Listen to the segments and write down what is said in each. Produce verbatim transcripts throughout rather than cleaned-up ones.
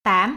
tám.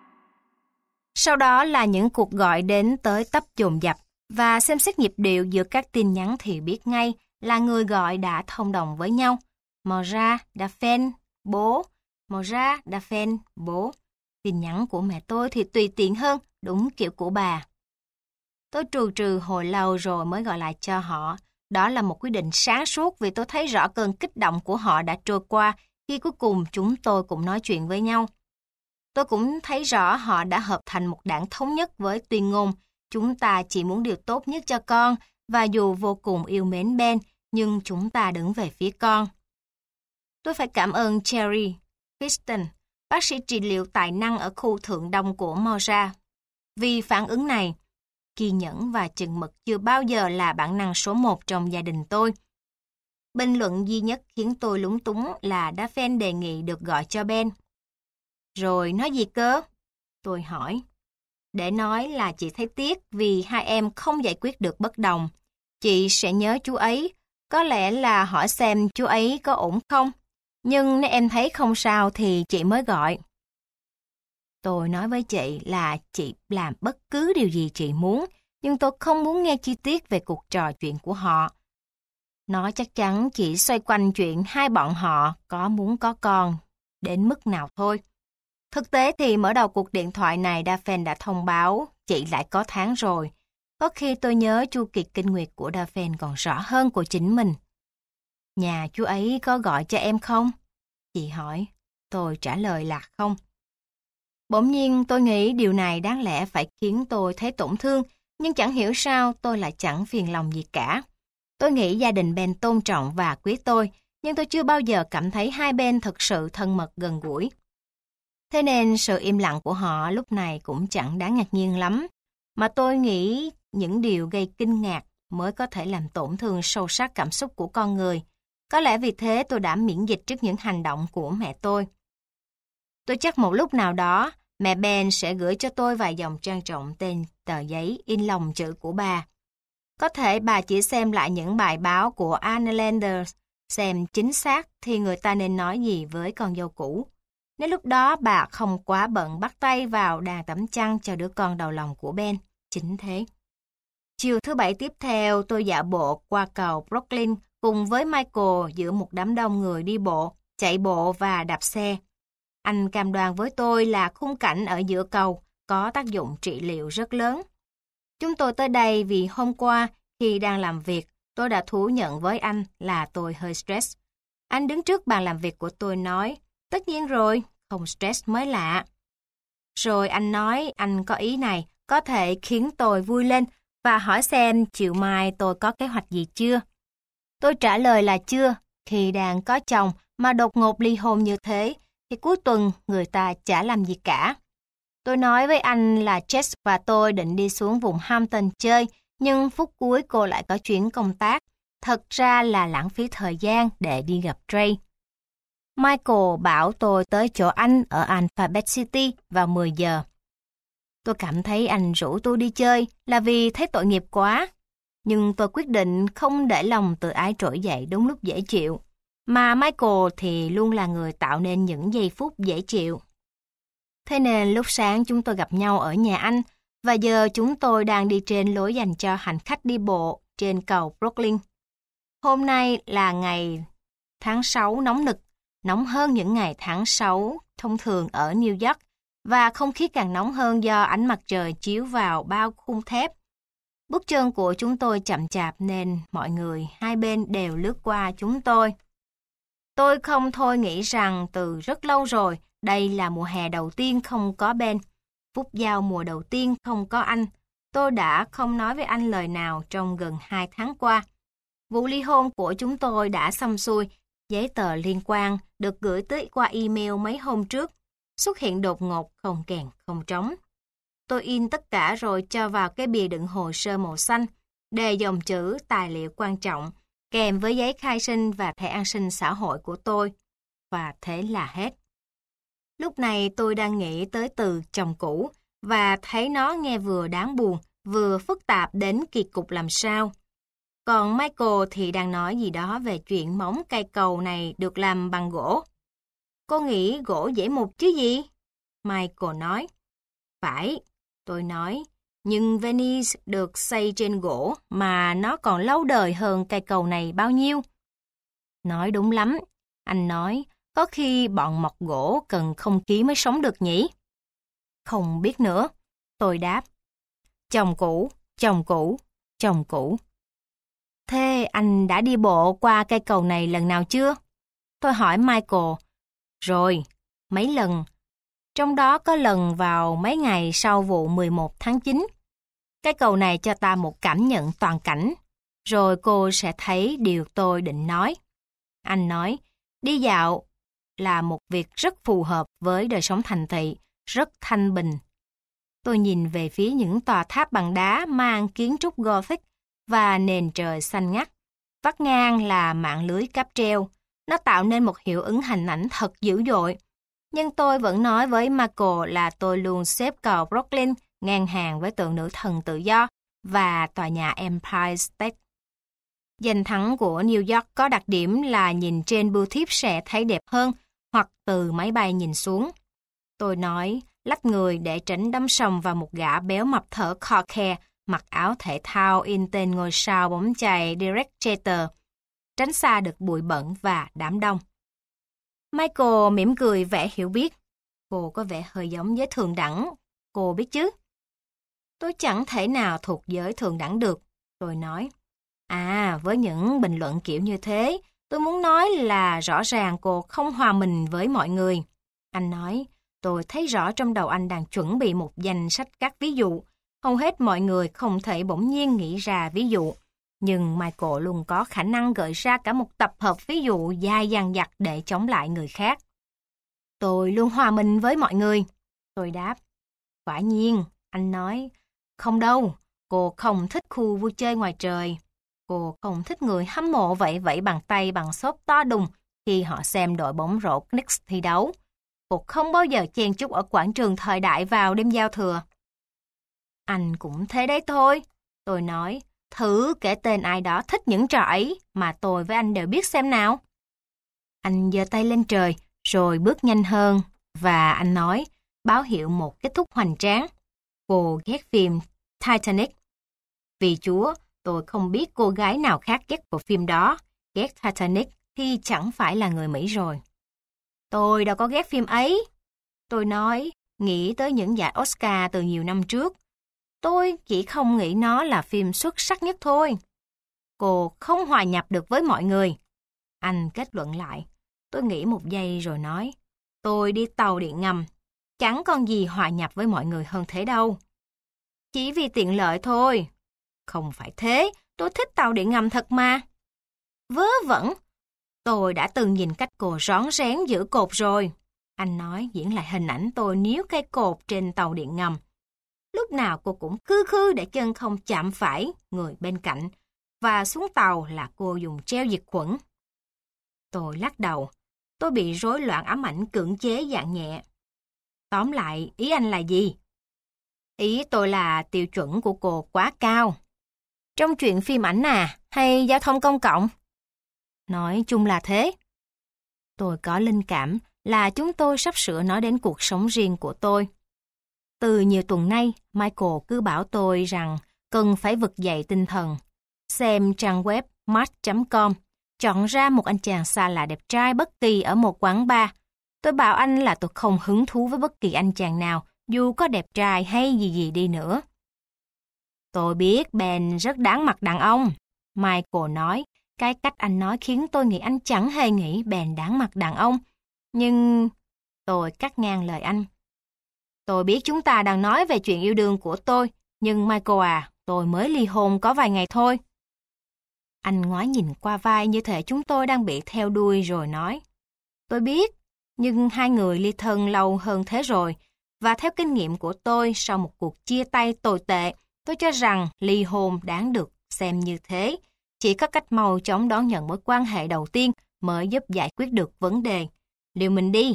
Sau đó là những cuộc gọi đến tới tấp dồn dập, và xem xét nhịp điệu giữa các tin nhắn thì biết ngay là người gọi đã thông đồng với nhau. Moira, Daphne, bố. Moira, Daphne, bố. Tin nhắn của mẹ tôi thì tùy tiện hơn, đúng kiểu của bà. Tôi trù trừ hồi lâu rồi mới gọi lại cho họ. Đó là một quyết định sáng suốt vì tôi thấy rõ cơn kích động của họ đã trôi qua khi cuối cùng chúng tôi cũng nói chuyện với nhau. Tôi cũng thấy rõ họ đã hợp thành một đảng thống nhất với tuyên ngôn chúng ta chỉ muốn điều tốt nhất cho con, và dù vô cùng yêu mến Ben, nhưng chúng ta đứng về phía con. Tôi phải cảm ơn Cherry Piston, bác sĩ trị liệu tài năng ở khu thượng đông của Moira. Vì phản ứng này, kiên nhẫn và chừng mực chưa bao giờ là bản năng số một trong gia đình tôi. Bình luận duy nhất khiến tôi lúng túng là Daphne đề nghị được gọi cho Ben. Rồi nói gì cơ? Tôi hỏi. Để nói là chị thấy tiếc vì hai em không giải quyết được bất đồng. Chị sẽ nhớ chú ấy, có lẽ là hỏi xem chú ấy có ổn không. Nhưng nếu em thấy không sao thì chị mới gọi. Tôi nói với chị là chị làm bất cứ điều gì chị muốn, nhưng tôi không muốn nghe chi tiết về cuộc trò chuyện của họ. Nó chắc chắn chỉ xoay quanh chuyện hai bọn họ có muốn có con đến mức nào thôi. Thực tế thì mở đầu cuộc điện thoại này Daphne đã thông báo chị lại có tháng rồi. Có khi tôi nhớ chu kỳ kinh nguyệt của Daphne còn rõ hơn của chính mình. Nhà chú ấy có gọi cho em không? Chị hỏi. Tôi trả lời là không. Bỗng nhiên tôi nghĩ điều này đáng lẽ phải khiến tôi thấy tổn thương, nhưng chẳng hiểu sao tôi lại chẳng phiền lòng gì cả. Tôi nghĩ gia đình Ben tôn trọng và quý tôi, nhưng tôi chưa bao giờ cảm thấy hai bên thực sự thân mật gần gũi. Thế nên sự im lặng của họ lúc này cũng chẳng đáng ngạc nhiên lắm, mà tôi nghĩ những điều gây kinh ngạc mới có thể làm tổn thương sâu sắc cảm xúc của con người. Có lẽ vì thế tôi đã miễn dịch trước những hành động của mẹ tôi. Tôi chắc một lúc nào đó, mẹ Ben sẽ gửi cho tôi vài dòng trang trọng tên tờ giấy in lồng chữ của bà. Có thể bà chỉ xem lại những bài báo của Anne Landers, xem chính xác thì người ta nên nói gì với con dâu cũ. Nếu lúc đó bà không quá bận bắt tay vào đàn tắm chăn cho đứa con đầu lòng của Ben. Chính thế. Chiều thứ bảy tiếp theo, tôi dạo bộ qua cầu Brooklyn cùng với Michael giữa một đám đông người đi bộ, chạy bộ và đạp xe. Anh cam đoan với tôi là khung cảnh ở giữa cầu có tác dụng trị liệu rất lớn. Chúng tôi tới đây vì hôm qua, khi đang làm việc, tôi đã thú nhận với anh là tôi hơi stress. Anh đứng trước bàn làm việc của tôi nói, tất nhiên rồi, không stress mới lạ. Rồi anh nói anh có ý này, có thể khiến tôi vui lên và hỏi xem chiều mai tôi có kế hoạch gì chưa. Tôi trả lời là chưa, khi đang có chồng mà đột ngột ly hôn như thế, thì cuối tuần người ta chả làm gì cả. Tôi nói với anh là Jess và tôi định đi xuống vùng Hampton chơi, nhưng phút cuối cô lại có chuyến công tác. Thật ra là lãng phí thời gian để đi gặp Trey. Michael bảo tôi tới chỗ anh ở Alphabet City vào mười giờ. Tôi cảm thấy anh rủ tôi đi chơi là vì thấy tội nghiệp quá. Nhưng tôi quyết định không để lòng tự ái trỗi dậy đúng lúc dễ chịu. Mà Michael thì luôn là người tạo nên những giây phút dễ chịu. Thế nên lúc sáng chúng tôi gặp nhau ở nhà anh, và giờ chúng tôi đang đi trên lối dành cho hành khách đi bộ trên cầu Brooklyn. Hôm nay là ngày tháng sáu nóng nực, nóng hơn những ngày tháng sáu thông thường ở New York, và không khí càng nóng hơn do ánh mặt trời chiếu vào bao khung thép. Bước chân của chúng tôi chậm chạp nên mọi người hai bên đều lướt qua chúng tôi. Tôi không thôi nghĩ rằng từ rất lâu rồi, đây là mùa hè đầu tiên không có Ben. Phút giao mùa đầu tiên không có anh. Tôi đã không nói với anh lời nào trong gần hai tháng qua. Vụ ly hôn của chúng tôi đã xong xuôi. Giấy tờ liên quan được gửi tới qua email mấy hôm trước. Xuất hiện đột ngột, không kèn, không trống. Tôi in tất cả rồi cho vào cái bìa đựng hồ sơ màu xanh, đề dòng chữ tài liệu quan trọng, kèm với giấy khai sinh và thẻ an sinh xã hội của tôi. Và thế là hết. Lúc này tôi đang nghĩ tới từ chồng cũ và thấy nó nghe vừa đáng buồn, vừa phức tạp đến kỳ cục làm sao. Còn Michael thì đang nói gì đó về chuyện móng cây cầu này được làm bằng gỗ. Cô nghĩ gỗ dễ mục chứ gì? Michael nói. Phải, tôi nói, nhưng Venice được xây trên gỗ mà nó còn lâu đời hơn cây cầu này bao nhiêu. Nói đúng lắm, anh nói, có khi bọn mọc gỗ cần không khí mới sống được nhỉ? Không biết nữa, tôi đáp. Chồng cũ, chồng cũ, chồng cũ. Thế anh đã đi bộ qua cây cầu này lần nào chưa? Tôi hỏi Michael. Rồi, mấy lần. Trong đó có lần vào mấy ngày sau vụ mười một tháng chín. Cây cầu này cho ta một cảm nhận toàn cảnh. Rồi cô sẽ thấy điều tôi định nói. Anh nói, đi dạo là một việc rất phù hợp với đời sống thành thị, rất thanh bình. Tôi nhìn về phía những tòa tháp bằng đá mang kiến trúc Gothic và nền trời xanh ngắt. Vắt ngang là mạng lưới cáp treo. Nó tạo nên một hiệu ứng hình ảnh thật dữ dội. Nhưng tôi vẫn nói với Michael là tôi luôn xếp cầu Brooklyn ngang hàng với tượng nữ thần tự do và tòa nhà Empire State. Danh thắng của New York có đặc điểm là nhìn trên bưu thiếp sẽ thấy đẹp hơn hoặc từ máy bay nhìn xuống. Tôi nói, lách người để tránh đâm sầm vào một gã béo mập thở khò khe, mặc áo thể thao in tên ngôi sao bóng chày Derek Jeter, tránh xa được bụi bẩn và đám đông. Michael mỉm cười vẻ hiểu biết. Cô có vẻ hơi giống với thượng đẳng, cô biết chứ? Tôi chẳng thể nào thuộc giới thượng đẳng được, tôi nói. À, với những bình luận kiểu như thế, tôi muốn nói là rõ ràng cô không hòa mình với mọi người. Anh nói, tôi thấy rõ trong đầu anh đang chuẩn bị một danh sách các ví dụ. Hầu hết mọi người không thể bỗng nhiên nghĩ ra ví dụ. Nhưng Michael luôn có khả năng gợi ra cả một tập hợp ví dụ dài dằng dặc để chống lại người khác. Tôi luôn hòa mình với mọi người. Tôi đáp. Quả nhiên, anh nói. Không đâu, cô không thích khu vui chơi ngoài trời. Cô không thích người hâm mộ vẫy vẫy bàn tay bằng xốp to đùng khi họ xem đội bóng rổ Knicks thi đấu. Cô không bao giờ chen chúc ở quảng trường thời đại vào đêm giao thừa. Anh cũng thế đấy thôi. Tôi nói, thử kể tên ai đó thích những trò ấy mà tôi với anh đều biết xem nào. Anh giơ tay lên trời, rồi bước nhanh hơn, và anh nói, báo hiệu một kết thúc hoành tráng. Cô ghét phim Titanic. Vì Chúa, tôi không biết cô gái nào khác ghét bộ phim đó. Ghét Titanic thì chẳng phải là người Mỹ rồi. Tôi đâu có ghét phim ấy. Tôi nói, nghĩ tới những giải Oscar từ nhiều năm trước. Tôi chỉ không nghĩ nó là phim xuất sắc nhất thôi. Cô không hòa nhập được với mọi người. Anh kết luận lại. Tôi nghĩ một giây rồi nói. Tôi đi tàu điện ngầm. Chẳng còn gì hòa nhập với mọi người hơn thế đâu. Chỉ vì tiện lợi thôi. Không phải thế, tôi thích tàu điện ngầm thật mà. Vớ vẩn. Tôi đã từng nhìn cách cô rón rén giữ cột rồi. Anh nói diễn lại hình ảnh tôi níu cây cột trên tàu điện ngầm. Lúc nào cô cũng khư khư để chân không chạm phải người bên cạnh. Và xuống tàu là cô dùng treo diệt khuẩn. Tôi lắc đầu. Tôi bị rối loạn ám ảnh cưỡng chế dạng nhẹ. Tóm lại, ý anh là gì? Ý tôi là tiêu chuẩn của cô quá cao. Trong chuyện phim ảnh à, hay giao thông công cộng? Nói chung là thế. Tôi có linh cảm là chúng tôi sắp sửa nói đến cuộc sống riêng của tôi. Từ nhiều tuần nay, Michael cứ bảo tôi rằng cần phải vực dậy tinh thần. Xem trang web match chấm com, chọn ra một anh chàng xa lạ đẹp trai bất kỳ ở một quán bar. Tôi bảo anh là tôi không hứng thú với bất kỳ anh chàng nào, dù có đẹp trai hay gì gì đi nữa. Tôi biết Ben rất đáng mặt đàn ông. Michael nói, cái cách anh nói khiến tôi nghĩ anh chẳng hề nghĩ Ben đáng mặt đàn ông. Nhưng tôi cắt ngang lời anh. Tôi biết chúng ta đang nói về chuyện yêu đương của tôi, nhưng Michael à, tôi mới ly hôn có vài ngày thôi. Anh ngoái nhìn qua vai như thể chúng tôi đang bị theo đuôi rồi nói. Tôi biết, nhưng hai người ly thân lâu hơn thế rồi, và theo kinh nghiệm của tôi sau một cuộc chia tay tồi tệ, tôi cho rằng ly hôn đáng được xem như thế. Chỉ có cách mau chóng đón nhận mối quan hệ đầu tiên mới giúp giải quyết được vấn đề. Liệu mình đi?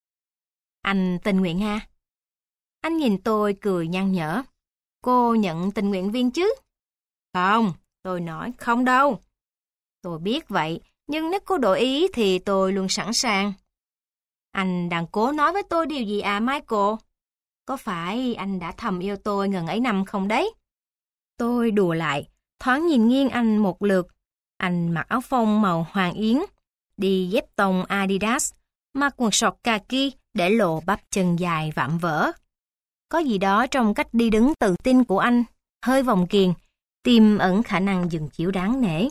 Anh tình nguyện ha? Anh nhìn tôi cười nhăn nhở. Cô nhận tình nguyện viên chứ? Không, tôi nói không đâu. Tôi biết vậy, nhưng nếu cô đổi ý thì tôi luôn sẵn sàng. Anh đang cố nói với tôi điều gì à Michael? Có phải anh đã thầm yêu tôi ngần ấy năm không đấy? Tôi đùa lại, thoáng nhìn nghiêng anh một lượt. Anh mặc áo phông màu hoàng yến, đi dép tông Adidas, mặc quần sọt kaki để lộ bắp chân dài vạm vỡ. Có gì đó trong cách đi đứng tự tin của anh, hơi vòng kiềng, tiềm ẩn khả năng dừng chịu đáng nể.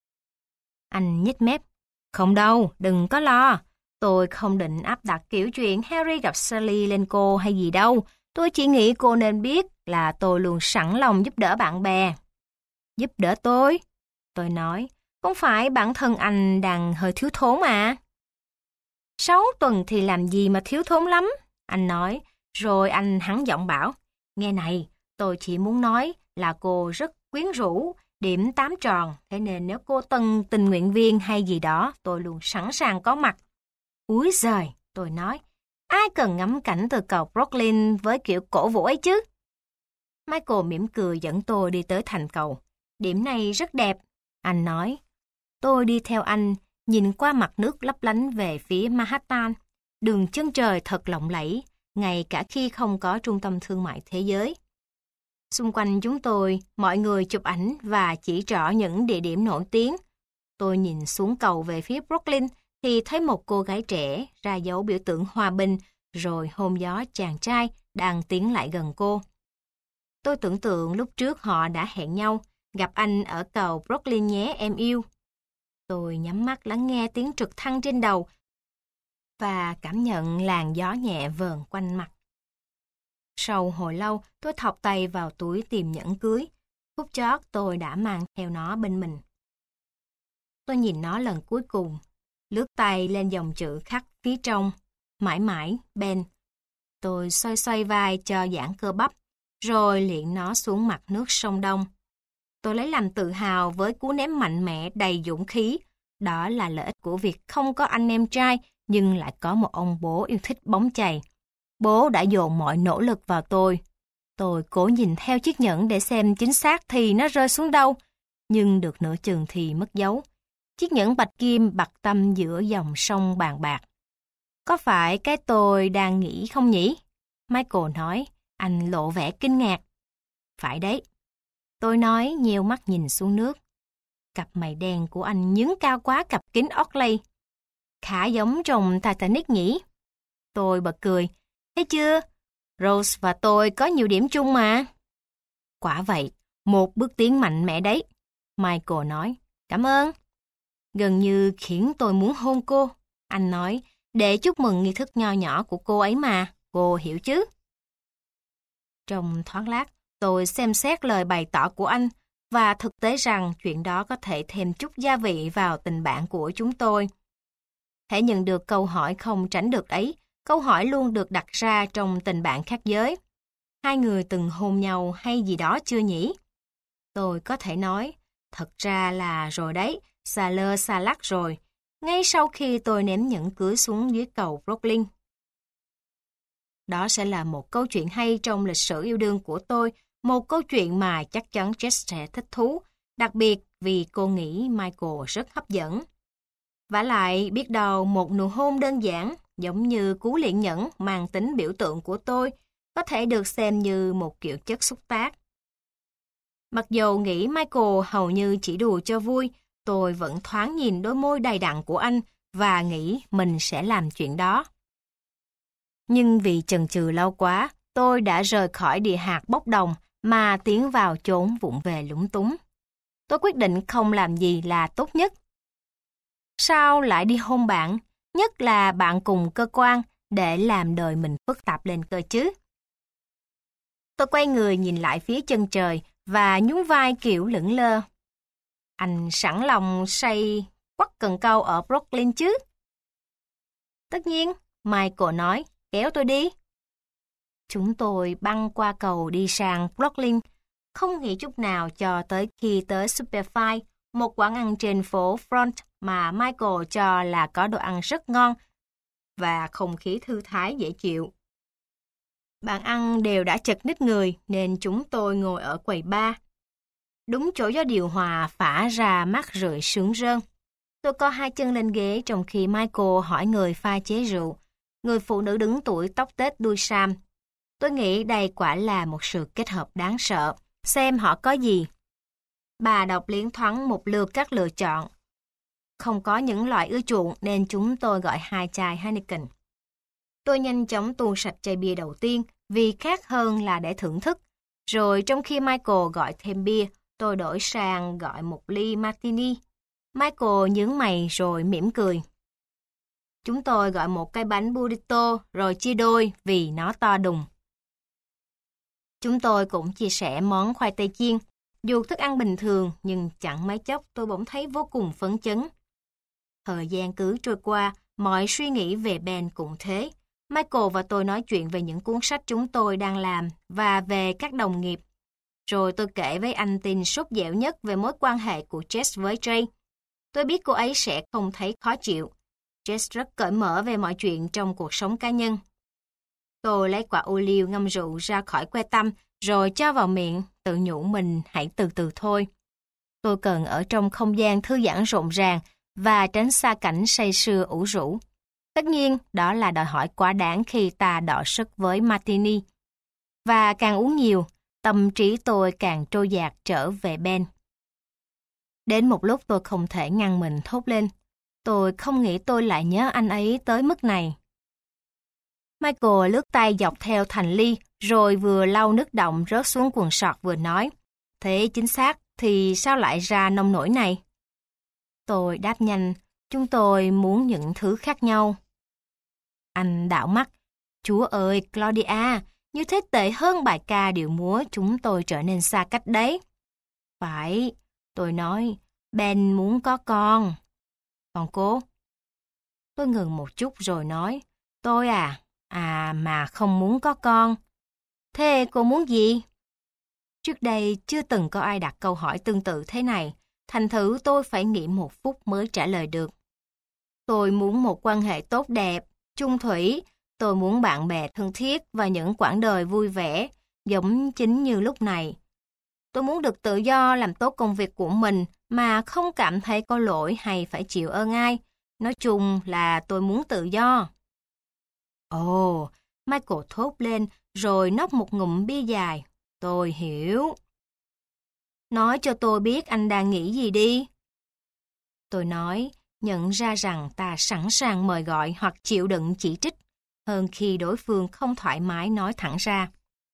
Anh nhếch mép. Không đâu, đừng có lo. Tôi không định áp đặt kiểu chuyện Harry gặp Sally lên cô hay gì đâu. Tôi chỉ nghĩ cô nên biết là tôi luôn sẵn lòng giúp đỡ bạn bè. Giúp đỡ tôi? Tôi nói, không phải bản thân anh đang hơi thiếu thốn à? Sáu tuần thì làm gì mà thiếu thốn lắm, anh nói. Rồi anh hắng giọng bảo, nghe này, tôi chỉ muốn nói là cô rất quyến rũ, điểm tám tròn, thế nên nếu cô cần tình nguyện viên hay gì đó, tôi luôn sẵn sàng có mặt. Úi giời, tôi nói, ai cần ngắm cảnh từ cầu Brooklyn với kiểu cổ vũ ấy chứ? Michael mỉm cười dẫn tôi đi tới thành cầu. Điểm này rất đẹp, anh nói. Tôi đi theo anh, nhìn qua mặt nước lấp lánh về phía Manhattan. Đường chân trời thật lộng lẫy, ngay cả khi không có trung tâm thương mại thế giới. Xung quanh chúng tôi, mọi người chụp ảnh và chỉ trỏ những địa điểm nổi tiếng. Tôi nhìn xuống cầu về phía Brooklyn thì thấy một cô gái trẻ ra dấu biểu tượng hòa bình rồi hôn gió chàng trai đang tiến lại gần cô. Tôi tưởng tượng lúc trước họ đã hẹn nhau, gặp anh ở cầu Brooklyn nhé em yêu. Tôi nhắm mắt lắng nghe tiếng trực thăng trên đầu và cảm nhận làn gió nhẹ vờn quanh mặt. Sau hồi lâu, tôi thọc tay vào túi tìm nhẫn cưới. Phút chót tôi đã mang theo nó bên mình. Tôi nhìn nó lần cuối cùng, lướt tay lên dòng chữ khắc phía trong, mãi mãi, Ben. Tôi xoay xoay vai cho giãn cơ bắp, rồi liệng nó xuống mặt nước sông Đông. Tôi lấy làm tự hào với cú ném mạnh mẽ đầy dũng khí. Đó là lợi ích của việc không có anh em trai, nhưng lại có một ông bố yêu thích bóng chày. Bố đã dồn mọi nỗ lực vào tôi. Tôi cố nhìn theo chiếc nhẫn để xem chính xác thì nó rơi xuống đâu, nhưng được nửa chừng thì mất dấu. Chiếc nhẫn bạch kim bặt tâm giữa dòng sông bàn bạc. Có phải cái tôi đang nghĩ không nhỉ? Michael nói, anh lộ vẻ kinh ngạc. Phải đấy. Tôi nói nheo mắt nhìn xuống nước. Cặp mày đen của anh nhướng cao quá cặp kính Oakley. Khá giống trong Titanic nhỉ? Tôi bật cười. Thấy chưa? Rose và tôi có nhiều điểm chung mà. Quả vậy, một bước tiến mạnh mẽ đấy. Michael nói, cảm ơn. Gần như khiến tôi muốn hôn cô. Anh nói, để chúc mừng nghi thức nho nhỏ của cô ấy mà, cô hiểu chứ? Trong thoáng lát, tôi xem xét lời bày tỏ của anh và thực tế rằng chuyện đó có thể thêm chút gia vị vào tình bạn của chúng tôi. Hãy nhận được câu hỏi không tránh được ấy, câu hỏi luôn được đặt ra trong tình bạn khác giới. Hai người từng hôn nhau hay gì đó chưa nhỉ? Tôi có thể nói, thật ra là rồi đấy, xà lơ xà lắc rồi, ngay sau khi tôi ném nhẫn cưới xuống dưới cầu Brooklyn. Đó sẽ là một câu chuyện hay trong lịch sử yêu đương của tôi, một câu chuyện mà chắc chắn Jess sẽ thích thú, đặc biệt vì cô nghĩ Michael rất hấp dẫn. Vả lại, biết đâu một nụ hôn đơn giản, giống như cú liệng nhẫn mang tính biểu tượng của tôi, có thể được xem như một kiểu chất xúc tác. Mặc dù nghĩ Michael hầu như chỉ đùa cho vui, tôi vẫn thoáng nhìn đôi môi đầy đặn của anh và nghĩ mình sẽ làm chuyện đó. Nhưng vì chần chừ lâu quá, tôi đã rời khỏi địa hạt bốc đồng mà tiến vào chốn vụng về lúng túng. Tôi quyết định không làm gì là tốt nhất. Sao lại đi hôn bạn, nhất là bạn cùng cơ quan, để làm đời mình phức tạp lên cơ chứ? Tôi quay người nhìn lại phía chân trời và nhún vai kiểu lững lơ. Anh sẵn lòng say quắt cần câu ở Brooklyn chứ? Tất nhiên, Michael nói, kéo tôi đi. Chúng tôi băng qua cầu đi sang Brooklyn, không nghĩ chút nào cho tới khi tới Superfly, một quán ăn trên phố Front mà Michael cho là có đồ ăn rất ngon và không khí thư thái dễ chịu. Bàn ăn đều đã chật ních người nên chúng tôi ngồi ở quầy bar. Đúng chỗ gió điều hòa phả ra mát rượi sướng rơn. Tôi co hai chân lên ghế trong khi Michael hỏi người pha chế rượu. người phụ nữ đứng tuổi tóc tết đuôi sam. Tôi nghĩ đây quả là một sự kết hợp đáng sợ. Xem họ có gì. Bà đọc liến thoáng một lượt các lựa chọn. Không có những loại ưa chuộng nên chúng tôi gọi hai chai Heineken. Tôi nhanh chóng tuôn sạch chai bia đầu tiên vì khác hơn là để thưởng thức. Rồi trong khi Michael gọi thêm bia, tôi đổi sang gọi một ly martini. Michael nhướng mày rồi mỉm cười. Chúng tôi gọi một cái bánh burrito rồi chia đôi vì nó to đùng. Chúng tôi cũng chia sẻ món khoai tây chiên. Dù thức ăn bình thường nhưng chẳng mấy chốc tôi bỗng thấy vô cùng phấn chấn. Thời gian cứ trôi qua, mọi suy nghĩ về Ben cũng thế. Michael và tôi nói chuyện về những cuốn sách chúng tôi đang làm và về các đồng nghiệp. Rồi tôi kể với anh tin sốt dẻo nhất về mối quan hệ của Jess với Jay. Tôi biết cô ấy sẽ không thấy khó chịu. Jess rất cởi mở về mọi chuyện trong cuộc sống cá nhân. Tôi lấy quả ô liu ngâm rượu ra khỏi que tăm rồi cho vào miệng, tự nhủ mình hãy từ từ thôi. Tôi cần ở trong không gian thư giãn rộn ràng và tránh xa cảnh say sưa ủ rũ. Tất nhiên, đó là đòi hỏi quá đáng khi ta đọ sức với martini. Và càng uống nhiều, tâm trí tôi càng trôi dạt trở về Ben. Đến một lúc tôi không thể ngăn mình thốt lên. Tôi không nghĩ tôi lại nhớ anh ấy tới mức này. Michael lướt tay dọc theo thành ly, rồi vừa lau nước đọng rớt xuống quần sọt vừa nói. Thế chính xác thì sao lại ra nông nổi này? Tôi đáp nhanh, chúng tôi muốn những thứ khác nhau. Anh đảo mắt. Chúa ơi, Claudia, như thế tệ hơn bài ca điệu múa chúng tôi trở nên xa cách đấy. Phải, tôi nói, Ben muốn có con. Còn cô? Tôi ngừng một chút rồi nói, tôi à, à mà không muốn có con. Thế cô muốn gì? Trước đây chưa từng có ai đặt câu hỏi tương tự thế này, thành thử tôi phải nghĩ một phút mới trả lời được. Tôi muốn một quan hệ tốt đẹp, chung thủy, tôi muốn bạn bè thân thiết và những quãng đời vui vẻ, giống chính như lúc này. Tôi muốn được tự do làm tốt công việc của mình mà không cảm thấy có lỗi hay phải chịu ơn ai. Nói chung là tôi muốn tự do. Ồ, oh, Michael thốt lên rồi nốc một ngụm bia dài. Tôi hiểu. Nói cho tôi biết anh đang nghĩ gì đi. Tôi nói, nhận ra rằng ta sẵn sàng mời gọi hoặc chịu đựng chỉ trích, hơn khi đối phương không thoải mái nói thẳng ra.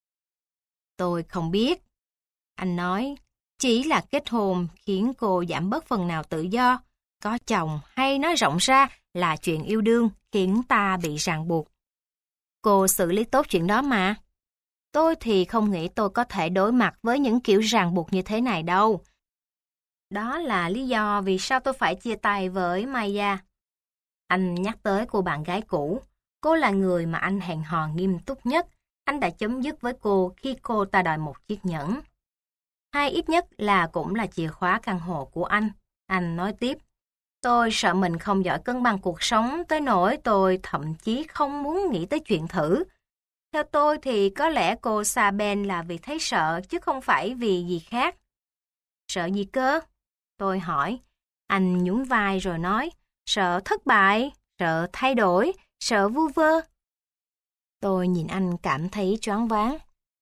Tôi không biết. Anh nói, chỉ là kết hôn khiến cô giảm bớt phần nào tự do. Có chồng hay nói rộng ra là chuyện yêu đương khiến ta bị ràng buộc. Cô xử lý tốt chuyện đó mà. Tôi thì không nghĩ tôi có thể đối mặt với những kiểu ràng buộc như thế này đâu. Đó là lý do vì sao tôi phải chia tay với Maya. Anh nhắc tới cô bạn gái cũ. Cô là người mà anh hẹn hò nghiêm túc nhất. Anh đã chấm dứt với cô khi cô ta đòi một chiếc nhẫn. Hay ít nhất là cũng là chìa khóa căn hộ của anh. Anh nói tiếp. Tôi sợ mình không giỏi cân bằng cuộc sống tới nỗi tôi thậm chí không muốn nghĩ tới chuyện thử. Theo tôi thì có lẽ cô xa Ben là vì thấy sợ chứ không phải vì gì khác. Sợ gì cơ? Tôi hỏi. Anh nhún vai rồi nói. Sợ thất bại, sợ thay đổi, sợ vu vơ. Tôi nhìn anh cảm thấy choáng váng.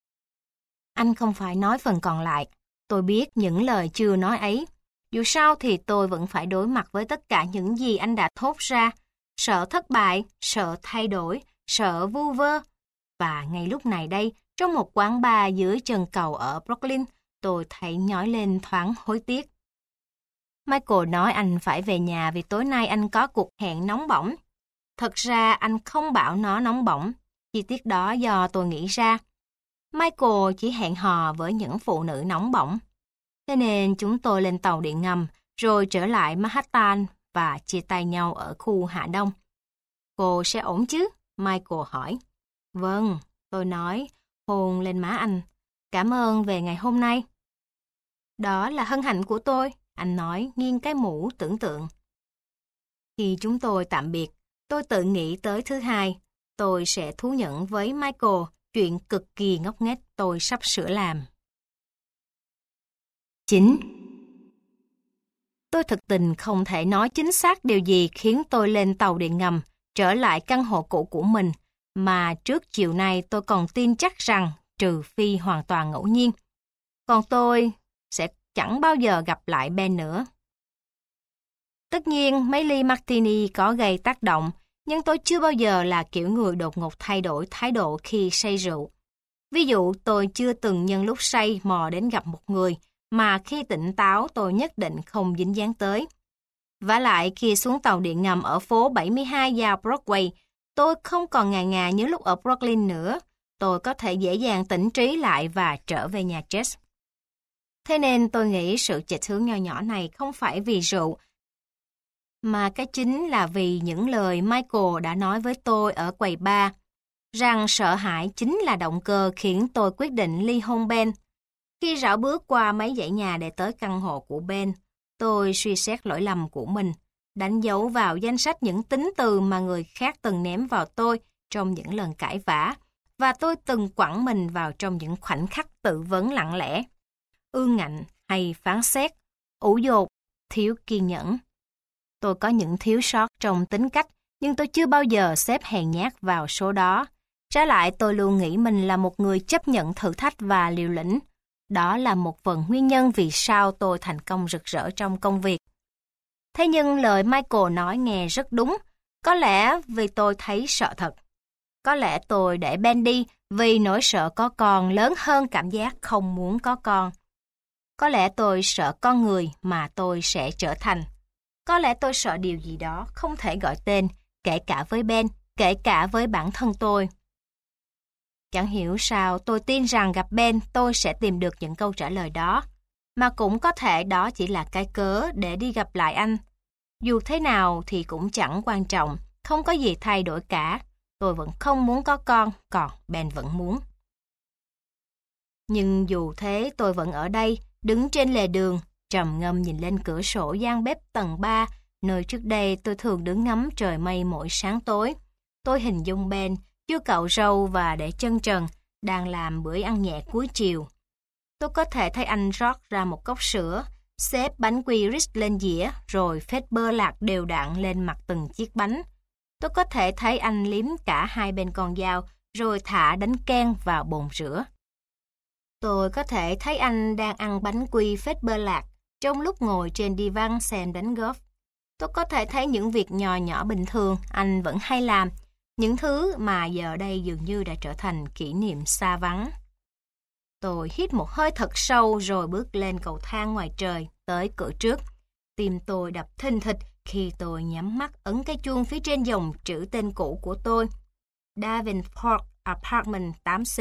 Anh không phải nói phần còn lại. Tôi biết những lời chưa nói ấy. Dù sao thì tôi vẫn phải đối mặt với tất cả những gì anh đã thốt ra. Sợ thất bại, sợ thay đổi, sợ vu vơ. Và ngay lúc này đây, trong một quán bar dưới chân cầu ở Brooklyn, tôi thấy nhói lên thoáng hối tiếc. Michael nói anh phải về nhà vì tối nay anh có cuộc hẹn nóng bỏng. Thật ra anh không bảo nó nóng bỏng, chi tiết đó do tôi nghĩ ra. Michael chỉ hẹn hò với những phụ nữ nóng bỏng. Thế nên chúng tôi lên tàu điện ngầm, rồi trở lại Manhattan và chia tay nhau ở khu Hạ Đông. Cô sẽ ổn chứ? Michael hỏi. Vâng, tôi nói, hôn lên má anh. Cảm ơn về ngày hôm nay. Đó là hân hạnh của tôi, anh nói nghiêng cái mũ tưởng tượng. Khi chúng tôi tạm biệt, tôi tự nghĩ tới thứ hai. Tôi sẽ thú nhận với Michael chuyện cực kỳ ngốc nghếch tôi sắp sửa làm. chín. Tôi thực tình không thể nói chính xác điều gì khiến tôi lên tàu điện ngầm, trở lại căn hộ cũ của mình, mà trước chiều nay tôi còn tin chắc rằng trừ phi hoàn toàn ngẫu nhiên. Còn tôi sẽ chẳng bao giờ gặp lại Ben nữa. Tất nhiên, mấy ly martini có gây tác động, nhưng tôi chưa bao giờ là kiểu người đột ngột thay đổi thái độ khi say rượu. Ví dụ, tôi chưa từng nhân lúc say mò đến gặp một người mà khi tỉnh táo tôi nhất định không dính dáng tới. Vả lại, khi xuống tàu điện ngầm ở phố bảy mươi hai giao Broadway, tôi không còn ngà ngà như lúc ở Brooklyn nữa. Tôi có thể dễ dàng tỉnh trí lại và trở về nhà jazz. Thế nên tôi nghĩ sự chệch hướng nho nhỏ này không phải vì rượu, mà cái chính là vì những lời Michael đã nói với tôi ở quầy bar, rằng sợ hãi chính là động cơ khiến tôi quyết định ly hôn Ben. Khi rảo bước qua mấy dãy nhà để tới căn hộ của Ben, tôi suy xét lỗi lầm của mình, đánh dấu vào danh sách những tính từ mà người khác từng ném vào tôi trong những lần cãi vã, và tôi từng quẳng mình vào trong những khoảnh khắc tự vấn lặng lẽ, ương ngạnh hay phán xét, ủ dột, thiếu kiên nhẫn. Tôi có những thiếu sót trong tính cách, nhưng tôi chưa bao giờ xếp hèn nhát vào số đó. Trái lại, tôi luôn nghĩ mình là một người chấp nhận thử thách và liều lĩnh. Đó là một phần nguyên nhân vì sao tôi thành công rực rỡ trong công việc. Thế nhưng lời Michael nói nghe rất đúng. Có lẽ vì tôi thấy sợ thật. Có lẽ tôi để Ben đi vì nỗi sợ có con lớn hơn cảm giác không muốn có con. Có lẽ tôi sợ con người mà tôi sẽ trở thành. Có lẽ tôi sợ điều gì đó không thể gọi tên, kể cả với Ben, kể cả với bản thân tôi. Chẳng hiểu sao tôi tin rằng gặp Ben tôi sẽ tìm được những câu trả lời đó, mà cũng có thể đó chỉ là cái cớ để đi gặp lại anh. Dù thế nào thì cũng chẳng quan trọng, không có gì thay đổi cả. Tôi vẫn không muốn có con, còn Ben vẫn muốn. Nhưng dù thế tôi vẫn ở đây, đứng trên lề đường, trầm ngâm nhìn lên cửa sổ gian bếp tầng ba, nơi trước đây tôi thường đứng ngắm trời mây mỗi sáng tối. Tôi hình dung Ben, chưa cạo râu và để chân trần, đang làm bữa ăn nhẹ cuối chiều. Tôi có thể thấy anh rót ra một cốc sữa, xếp bánh quy Ritz lên dĩa, rồi phết bơ lạc đều đặn lên mặt từng chiếc bánh. Tôi có thể thấy anh liếm cả hai bên con dao, rồi thả đánh ken vào bồn rửa. Tôi có thể thấy anh đang ăn bánh quy phết bơ lạc, trong lúc ngồi trên đi văn xem đánh golf. Tôi có thể thấy những việc nhỏ nhỏ bình thường anh vẫn hay làm, những thứ mà giờ đây dường như đã trở thành kỷ niệm xa vắng. Tôi hít một hơi thật sâu rồi bước lên cầu thang ngoài trời, tới cửa trước. Tim tôi đập thình thịch khi tôi nhắm mắt ấn cái chuông phía trên dòng chữ tên cũ của tôi, Davenport Apartment tám C.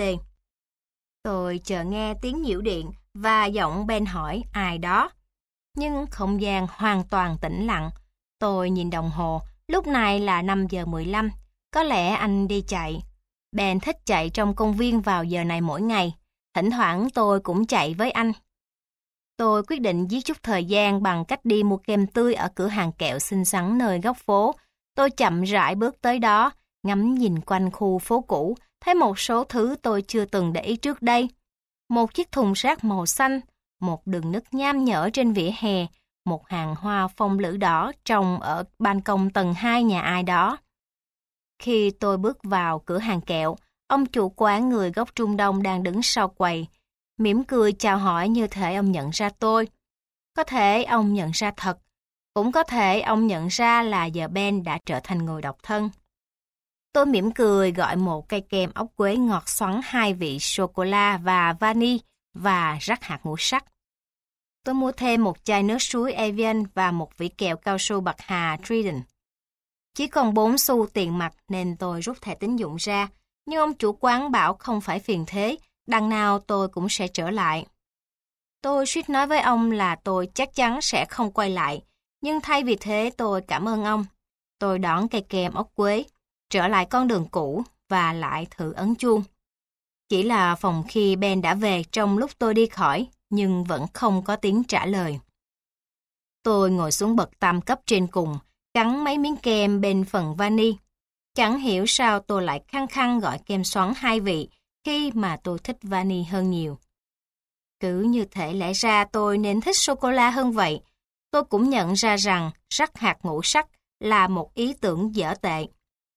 Tôi chờ nghe tiếng nhiễu điện và giọng Ben hỏi ai đó. Nhưng không gian hoàn toàn tĩnh lặng. Tôi nhìn đồng hồ, lúc này là năm giờ mười lăm. Có lẽ anh đi chạy. Ben thích chạy trong công viên vào giờ này mỗi ngày. Thỉnh thoảng tôi cũng chạy với anh. Tôi quyết định giết chút thời gian bằng cách đi mua kem tươi ở cửa hàng kẹo xinh xắn nơi góc phố. Tôi chậm rãi bước tới đó, ngắm nhìn quanh khu phố cũ, thấy một số thứ tôi chưa từng để ý trước đây. Một chiếc thùng rác màu xanh, một đường nứt nham nhở trên vỉa hè, một hàng hoa phong lữ đỏ trồng ở ban công tầng hai nhà ai đó. Khi tôi bước vào cửa hàng kẹo, ông chủ quán người gốc Trung Đông đang đứng sau quầy, mỉm cười chào hỏi như thể ông nhận ra tôi. Có thể ông nhận ra thật, cũng có thể ông nhận ra là giờ Ben đã trở thành người độc thân. Tôi mỉm cười gọi một cây kem ốc quế ngọt xoắn hai vị sô-cô-la và vani và rắc hạt ngũ sắc. Tôi mua thêm một chai nước suối Evian và một vỉ kẹo cao su bạc hà Trident. Chỉ còn bốn xu tiền mặt nên tôi rút thẻ tín dụng ra, nhưng ông chủ quán bảo không phải phiền thế, đằng nào tôi cũng sẽ trở lại. Tôi suýt nói với ông là tôi chắc chắn sẽ không quay lại, nhưng thay vì thế tôi cảm ơn ông. Tôi đón cây kem ốc quế, trở lại con đường cũ và lại thử ấn chuông. Chỉ là phòng khi Ben đã về trong lúc tôi đi khỏi, nhưng vẫn không có tiếng trả lời. Tôi ngồi xuống bậc tam cấp trên cùng, cắn mấy miếng kem bên phần vani. Chẳng hiểu sao tôi lại khăng khăng gọi kem xoắn hai vị khi mà tôi thích vani hơn nhiều. Cứ như thể lẽ ra tôi nên thích sô-cô-la hơn vậy. Tôi cũng nhận ra rằng rắc hạt ngũ sắc là một ý tưởng dở tệ.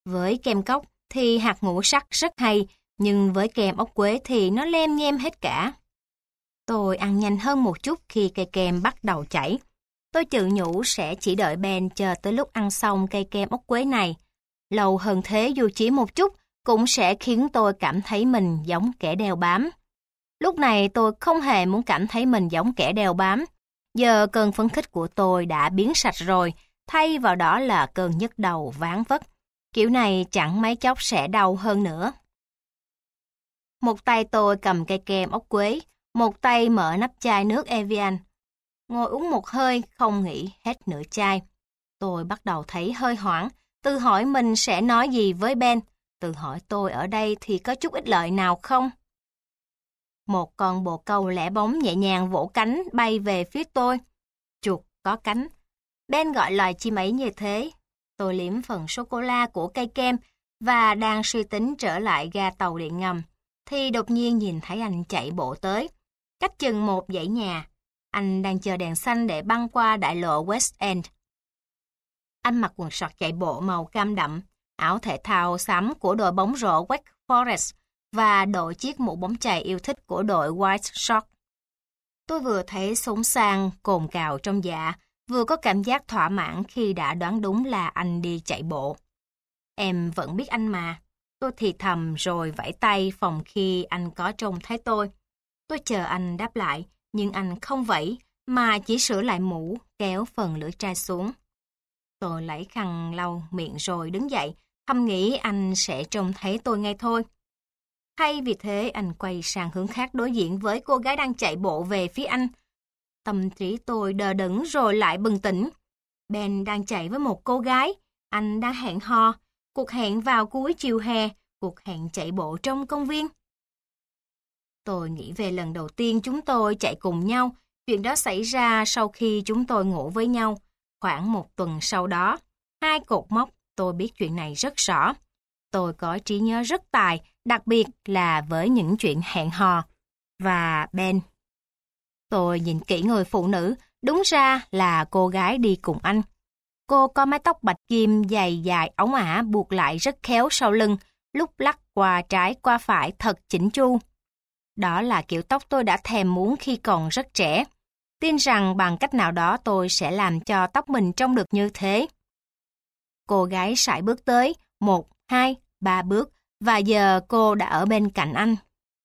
Với kem cốc thì hạt ngũ sắc rất hay, nhưng với kem ốc quế thì nó lem nhem hết cả. Tôi ăn nhanh hơn một chút khi cây kem bắt đầu chảy. Tôi tự nhủ sẽ chỉ đợi Ben chờ tới lúc ăn xong cây kem ốc quế này. Lâu hơn thế dù chỉ một chút cũng sẽ khiến tôi cảm thấy mình giống kẻ đeo bám. Lúc này tôi không hề muốn cảm thấy mình giống kẻ đeo bám. Giờ cơn phấn khích của tôi đã biến sạch rồi, thay vào đó là cơn nhức đầu ván vất. Kiểu này chẳng mấy chốc sẽ đau hơn nữa. Một tay tôi cầm cây kem ốc quế, một tay mở nắp chai nước Evian. Ngồi uống một hơi, không nghĩ hết nửa chai. Tôi bắt đầu thấy hơi hoảng, tự hỏi mình sẽ nói gì với Ben, tự hỏi tôi ở đây thì có chút ích lợi nào không? Một con bồ câu lẻ bóng nhẹ nhàng vỗ cánh bay về phía tôi. Chuột có cánh. Ben gọi loài chim ấy như thế. Tôi liếm phần sô-cô-la của cây kem và đang suy tính trở lại ga tàu điện ngầm, thì đột nhiên nhìn thấy anh chạy bộ tới. Cách chừng một dãy nhà, anh đang chờ đèn xanh để băng qua đại lộ West End. Anh mặc quần sọt chạy bộ màu cam đậm, áo thể thao xám của đội bóng rổ Wake Forest và đội chiếc mũ bóng chày yêu thích của đội White Sox. Tôi vừa thấy súng sang cồn cào trong dạ, vừa có cảm giác thỏa mãn khi đã đoán đúng là anh đi chạy bộ. Em vẫn biết anh mà. Tôi thì thầm rồi vẫy tay phòng khi anh có trông thấy tôi. Tôi chờ anh đáp lại, nhưng anh không vẫy, mà chỉ sửa lại mũ, kéo phần lưỡi trai xuống. Tôi lấy khăn lau miệng rồi đứng dậy, thầm nghĩ anh sẽ trông thấy tôi ngay thôi. Hay vì thế anh quay sang hướng khác đối diện với cô gái đang chạy bộ về phía anh. Tâm trí tôi đờ đẫn rồi lại bừng tỉnh. Ben đang chạy với một cô gái, anh đang hẹn hò, cuộc hẹn vào cuối chiều hè, cuộc hẹn chạy bộ trong công viên. Tôi nghĩ về lần đầu tiên chúng tôi chạy cùng nhau, chuyện đó xảy ra sau khi chúng tôi ngủ với nhau. Khoảng một tuần sau đó, hai cột mốc, tôi biết chuyện này rất rõ. Tôi có trí nhớ rất tài, đặc biệt là với những chuyện hẹn hò. Và Ben. Tôi nhìn kỹ người phụ nữ, đúng ra là cô gái đi cùng anh. Cô có mái tóc bạch kim dày dài ống ả buộc lại rất khéo sau lưng, lúc lắc qua trái qua phải thật chỉnh chu. Đó là kiểu tóc tôi đã thèm muốn khi còn rất trẻ. Tin rằng bằng cách nào đó tôi sẽ làm cho tóc mình trông được như thế. Cô gái sải bước tới, một, hai, ba bước, và giờ cô đã ở bên cạnh anh.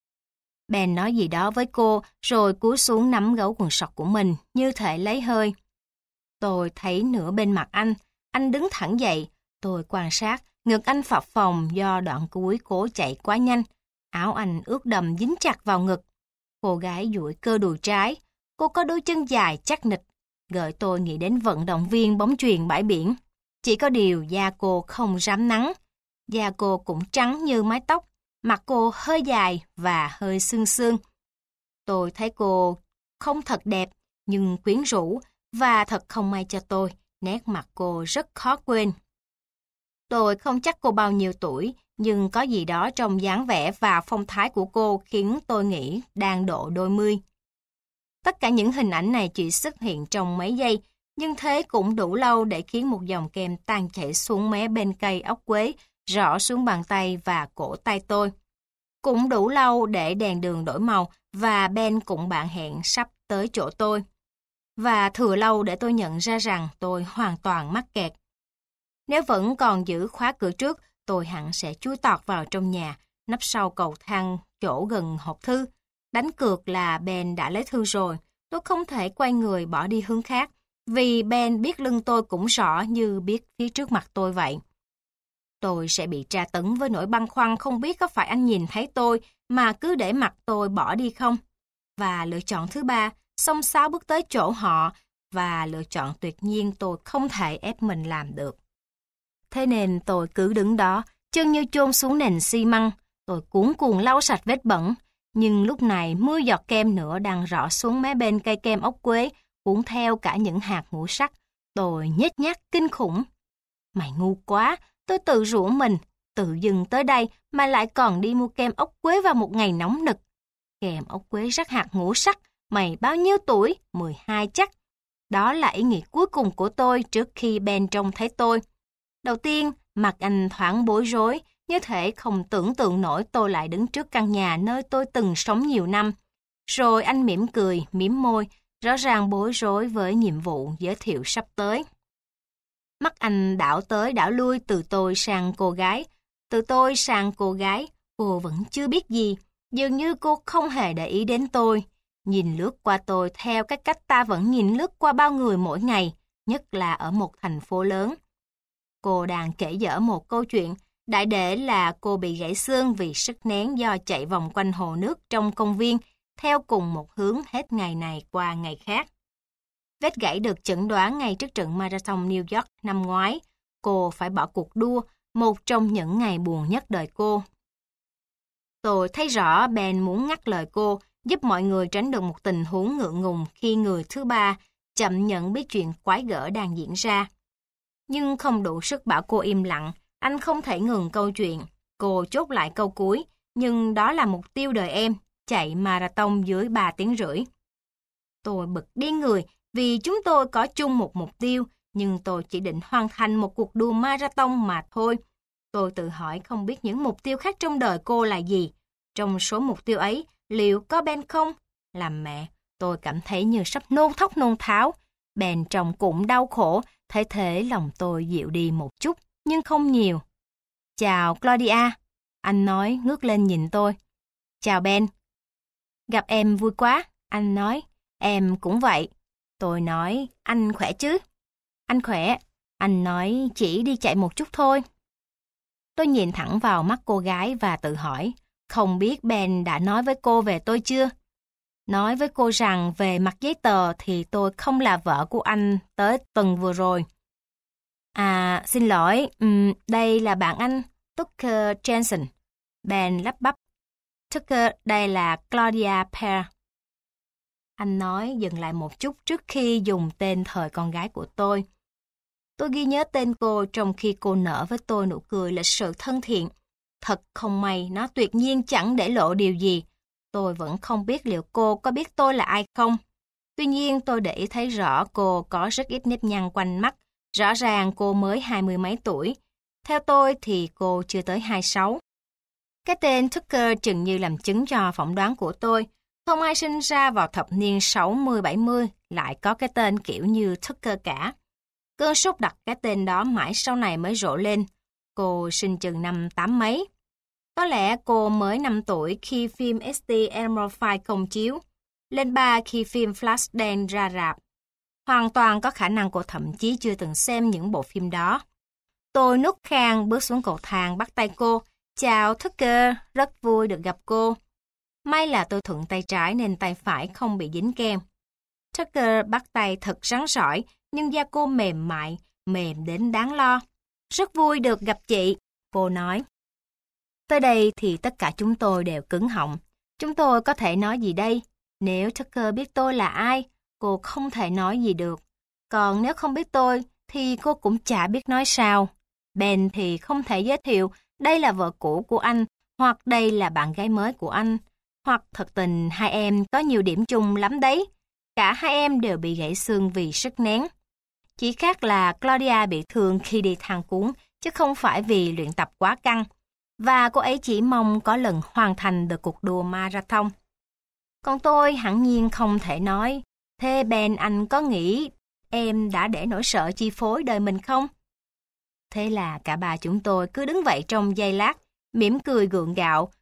Ben nói gì đó với cô, rồi cúi xuống nắm gấu quần sọt của mình, như thể lấy hơi. Tôi thấy nửa bên mặt anh, anh đứng thẳng dậy, tôi quan sát, ngực anh phập phồng do đoạn cuối cố chạy quá nhanh. Áo anh ướt đầm dính chặt vào ngực. Cô gái duỗi cơ đùi trái, cô có đôi chân dài chắc nịch, gợi tôi nghĩ đến vận động viên bóng chuyền bãi biển. Chỉ có điều da cô không rám nắng, da cô cũng trắng như mái tóc, mặt cô hơi dài và hơi sương sương. Tôi thấy cô không thật đẹp, nhưng quyến rũ, và thật không may cho tôi, nét mặt cô rất khó quên. Tôi không chắc cô bao nhiêu tuổi, nhưng có gì đó trong dáng vẻ và phong thái của cô khiến tôi nghĩ đang độ đôi mươi. Tất cả những hình ảnh này chỉ xuất hiện trong mấy giây, nhưng thế cũng đủ lâu để khiến một dòng kem tan chảy xuống mé bên cây ốc quế, rõ xuống bàn tay và cổ tay tôi. Cũng đủ lâu để đèn đường đổi màu và Ben cũng bạn hẹn sắp tới chỗ tôi. Và thừa lâu để tôi nhận ra rằng tôi hoàn toàn mắc kẹt. Nếu vẫn còn giữ khóa cửa trước, tôi hẳn sẽ chui tọt vào trong nhà, nấp sau cầu thang chỗ gần hộp thư. Đánh cược là Ben đã lấy thư rồi, tôi không thể quay người bỏ đi hướng khác, vì Ben biết lưng tôi cũng rõ như biết phía trước mặt tôi vậy. Tôi sẽ bị tra tấn với nỗi băn khoăn không biết có phải anh nhìn thấy tôi mà cứ để mặc tôi bỏ đi không. Và lựa chọn thứ ba, xông xáo bước tới chỗ họ, và lựa chọn tuyệt nhiên tôi không thể ép mình làm được. Thế nên tôi cứ đứng đó, chân như chôn xuống nền xi măng, tôi cuống cuồng lau sạch vết bẩn. Nhưng lúc này mưa giọt kem nữa đang rỏ xuống mé bên cây kem ốc quế, cuốn theo cả những hạt ngũ sắc. Tôi nhếch nhác kinh khủng. Mày ngu quá, tôi tự rủa mình, tự dừng tới đây mà lại còn đi mua kem ốc quế vào một ngày nóng nực. Kem ốc quế rắc hạt ngũ sắc, mày bao nhiêu tuổi? mười hai chắc. Đó là ý nghĩ cuối cùng của tôi trước khi Ben trông thấy tôi. Đầu tiên mặt anh thoáng bối rối, như thể không tưởng tượng nổi tôi lại đứng trước căn nhà nơi tôi từng sống nhiều năm. Rồi anh mỉm cười, mím môi, rõ ràng bối rối với nhiệm vụ giới thiệu sắp tới. Mắt anh đảo tới đảo lui từ tôi sang cô gái, từ tôi sang cô gái, cô vẫn chưa biết gì, dường như cô không hề để ý đến tôi. Nhìn lướt qua tôi theo cái cách ta vẫn nhìn lướt qua bao người mỗi ngày, nhất là ở một thành phố lớn. Cô đang kể dở một câu chuyện, đại để là cô bị gãy xương vì sức nén do chạy vòng quanh hồ nước trong công viên, theo cùng một hướng hết ngày này qua ngày khác. Vết gãy được chẩn đoán ngay trước trận Marathon New York năm ngoái. Cô phải bỏ cuộc đua, một trong những ngày buồn nhất đời cô. Tôi thấy rõ Ben muốn ngắt lời cô, giúp mọi người tránh được một tình huống ngượng ngùng khi người thứ ba chậm nhận biết chuyện quái gở đang diễn ra. Nhưng không đủ sức bảo cô im lặng, anh không thể ngừng câu chuyện. Cô chốt lại câu cuối, nhưng đó là mục tiêu đời em, chạy marathon dưới ba tiếng rưỡi. Tôi bực điên người vì chúng tôi có chung một mục tiêu, nhưng tôi chỉ định hoàn thành một cuộc đua marathon mà thôi. Tôi tự hỏi không biết những mục tiêu khác trong đời cô là gì. Trong số mục tiêu ấy, liệu có Ben không? Làm mẹ, tôi cảm thấy như sắp nôn thốc nôn tháo. Ben trông cũng đau khổ, thế thế lòng tôi dịu đi một chút, nhưng không nhiều. Chào Claudia, anh nói ngước lên nhìn tôi. Chào Ben. Gặp em vui quá, anh nói. Em cũng vậy. Tôi nói, anh khỏe chứ? Anh khỏe. Anh nói chỉ đi chạy một chút thôi. Tôi nhìn thẳng vào mắt cô gái và tự hỏi, không biết Ben đã nói với cô về tôi chưa? Nói với cô rằng về mặt giấy tờ thì tôi không là vợ của anh tới tuần vừa rồi. À, xin lỗi, um, đây là bạn anh, Tucker Jensen. Ben lắp bắp. Tucker, đây là Claudia Pear. Anh nói dừng lại một chút trước khi dùng tên thời con gái của tôi. Tôi ghi nhớ tên cô trong khi cô nở với tôi nụ cười lịch sự thân thiện. Thật không may, nó tuyệt nhiên chẳng để lộ điều gì. Tôi vẫn không biết liệu cô có biết tôi là ai không. Tuy nhiên tôi để ý thấy rõ cô có rất ít nếp nhăn quanh mắt. Rõ ràng cô mới hai mươi mấy tuổi. Theo tôi thì cô chưa tới hai mươi sáu. Cái tên Tucker chừng như làm chứng cho phỏng đoán của tôi. Không ai sinh ra vào thập niên sáu mươi bảy mươi lại có cái tên kiểu như Tucker cả. Cơn sốt đặt cái tên đó mãi sau này mới rộ lên. Cô sinh chừng năm tám mấy. Có lẽ cô mới năm tuổi khi phim ét tê Emerald File công chiếu, lên ba khi phim Flashdance ra rạp. Hoàn toàn có khả năng cô thậm chí chưa từng xem những bộ phim đó. Tôi nuốt khang bước xuống cầu thang bắt tay cô. Chào Tucker, rất vui được gặp cô. May là tôi thuận tay trái nên tay phải không bị dính kem. Tucker bắt tay thật rắn rỏi, nhưng da cô mềm mại, mềm đến đáng lo. Rất vui được gặp chị, cô nói. Tới đây thì tất cả chúng tôi đều cứng họng. Chúng tôi có thể nói gì đây? Nếu Tucker biết tôi là ai, cô không thể nói gì được. Còn nếu không biết tôi, thì cô cũng chả biết nói sao. Ben thì không thể giới thiệu đây là vợ cũ của anh, hoặc đây là bạn gái mới của anh. Hoặc thật tình hai em có nhiều điểm chung lắm đấy. Cả hai em đều bị gãy xương vì sức nén. Chỉ khác là Claudia bị thương khi đi thang cuốn, chứ không phải vì luyện tập quá căng. Và cô ấy chỉ mong có lần hoàn thành được cuộc đua marathon. Còn tôi hẳn nhiên không thể nói, thế Ben anh có nghĩ em đã để nỗi sợ chi phối đời mình không? Thế là cả ba chúng tôi cứ đứng vậy trong giây lát, mỉm cười gượng gạo.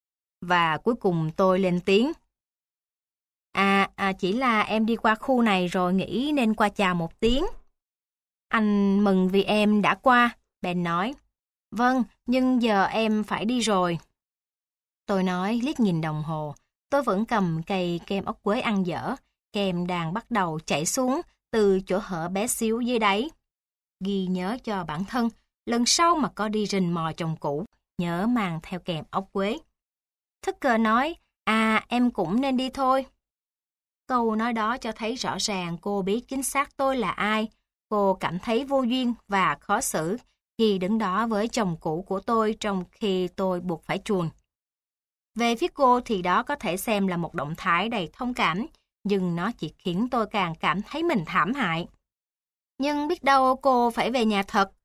Và cuối cùng tôi lên tiếng. À, à chỉ là em đi qua khu này rồi nghĩ nên qua chào một tiếng. Anh mừng vì em đã qua, Ben nói. Vâng, nhưng giờ em phải đi rồi. Tôi nói liếc nhìn đồng hồ. Tôi vẫn cầm cây kem ốc quế ăn dở. Kem đang bắt đầu chảy xuống từ chỗ hở bé xíu dưới đáy. Ghi nhớ cho bản thân, lần sau mà có đi rình mò chồng cũ, nhớ mang theo kèm ốc quế. Tucker nói, à em cũng nên đi thôi. Câu nói đó cho thấy rõ ràng cô biết chính xác tôi là ai. Cô cảm thấy vô duyên và khó xử khi đứng đó với chồng cũ của tôi trong khi tôi buộc phải truồng. Về phía cô thì đó có thể xem là một động thái đầy thông cảm, nhưng nó chỉ khiến tôi càng cảm thấy mình thảm hại. Nhưng biết đâu cô phải về nhà thật.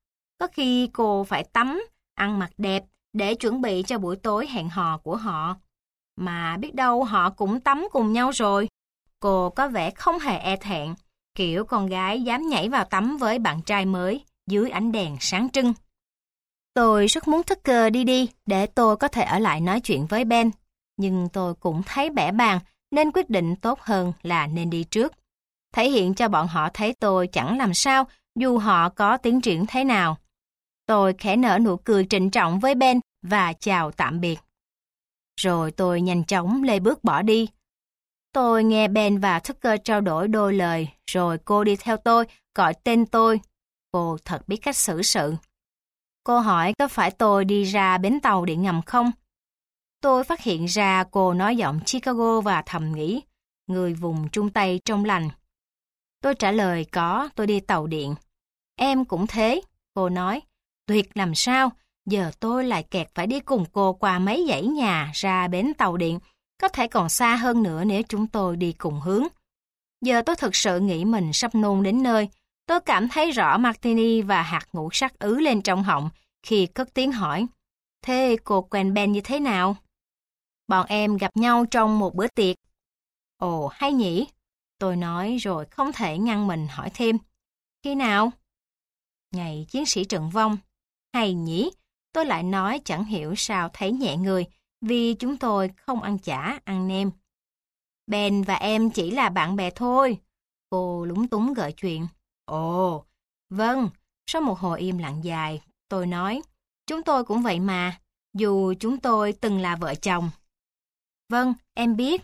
Có khi cô phải tắm, ăn mặc đẹp để chuẩn bị cho buổi tối hẹn hò của họ. Mà biết đâu họ cũng tắm cùng nhau rồi. Cô có vẻ không hề e thẹn, kiểu con gái dám nhảy vào tắm với bạn trai mới dưới ánh đèn sáng trưng. Tôi rất muốn Tucker đi đi để tôi có thể ở lại nói chuyện với Ben, nhưng tôi cũng thấy bẽ bàng nên quyết định tốt hơn là nên đi trước. Thể hiện cho bọn họ thấy tôi chẳng làm sao dù họ có tiến triển thế nào. Tôi khẽ nở nụ cười trịnh trọng với Ben và chào tạm biệt. Rồi tôi nhanh chóng lê bước bỏ đi. Tôi nghe Ben và Tucker trao đổi đôi lời, rồi cô đi theo tôi, gọi tên tôi. Cô thật biết cách xử sự. Cô hỏi có phải tôi đi ra bến tàu điện ngầm không? Tôi phát hiện ra cô nói giọng Chicago và thầm nghĩ, người vùng Trung Tây trong lành. Tôi trả lời có, tôi đi tàu điện. Em cũng thế, cô nói. Tuyệt làm sao, giờ tôi lại kẹt phải đi cùng cô qua mấy dãy nhà ra bến tàu điện, có thể còn xa hơn nữa nếu chúng tôi đi cùng hướng. Giờ tôi thực sự nghĩ mình sắp nôn đến nơi. Tôi cảm thấy rõ martini và hạt ngũ sắc ứ lên trong họng khi cất tiếng hỏi. Thế cô quen Ben như thế nào? Bọn em gặp nhau trong một bữa tiệc. Ồ, hay nhỉ? Tôi nói rồi không thể ngăn mình hỏi thêm. Khi nào? Ngày chiến sĩ trận vong. Hay nhỉ? Tôi lại nói chẳng hiểu sao thấy nhẹ người, vì chúng tôi không ăn chả, ăn nem. Ben và em chỉ là bạn bè thôi. Cô lúng túng gợi chuyện. Ồ, vâng. Sau một hồi im lặng dài, tôi nói, chúng tôi cũng vậy mà, dù chúng tôi từng là vợ chồng. Vâng, em biết.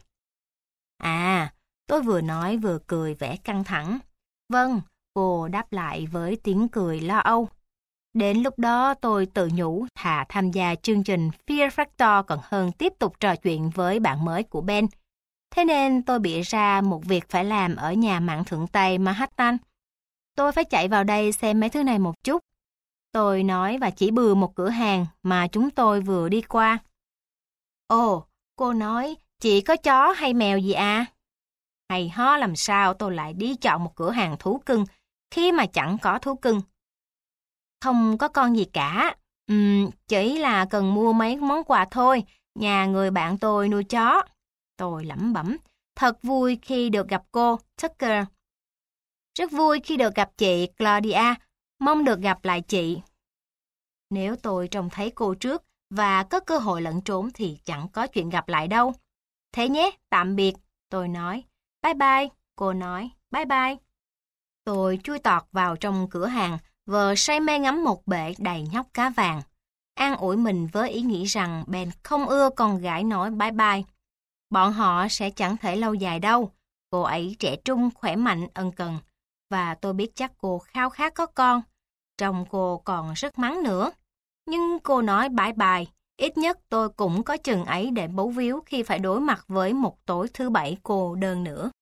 À, tôi vừa nói vừa cười vẻ căng thẳng. Vâng, cô đáp lại với tiếng cười lo âu. Đến lúc đó tôi tự nhủ thà tham gia chương trình Fear Factor còn hơn tiếp tục trò chuyện với bạn mới của Ben. Thế nên tôi bịa ra một việc phải làm ở nhà mạng thượng Tây Manhattan. Tôi phải chạy vào đây xem mấy thứ này một chút. Tôi nói và chỉ bừa một cửa hàng mà chúng tôi vừa đi qua. Ồ, cô nói, chỉ có chó hay mèo gì à? Hay ho làm sao tôi lại đi chọn một cửa hàng thú cưng khi mà chẳng có thú cưng. Không có con gì cả. Ừm, chỉ là cần mua mấy món quà thôi. Nhà người bạn tôi nuôi chó. Tôi lẩm bẩm. Thật vui khi được gặp cô, Tucker. Rất vui khi được gặp chị, Claudia. Mong được gặp lại chị. Nếu tôi trông thấy cô trước và có cơ hội lẫn trốn thì chẳng có chuyện gặp lại đâu. Thế nhé, tạm biệt. Tôi nói. Bye bye. Cô nói. Bye bye. Tôi chui tọt vào trong cửa hàng, vừa say mê ngắm một bể đầy nhóc cá vàng. An ủi mình với ý nghĩ rằng Ben không ưa con gái nói bye bye. Bọn họ sẽ chẳng thể lâu dài đâu. Cô ấy trẻ trung, khỏe mạnh, ân cần. Và tôi biết chắc cô khao khát có con. Chồng cô còn rất mắng nữa. Nhưng cô nói bye bye. Ít nhất tôi cũng có chừng ấy để bấu víu khi phải đối mặt với một tối thứ bảy cô đơn nữa.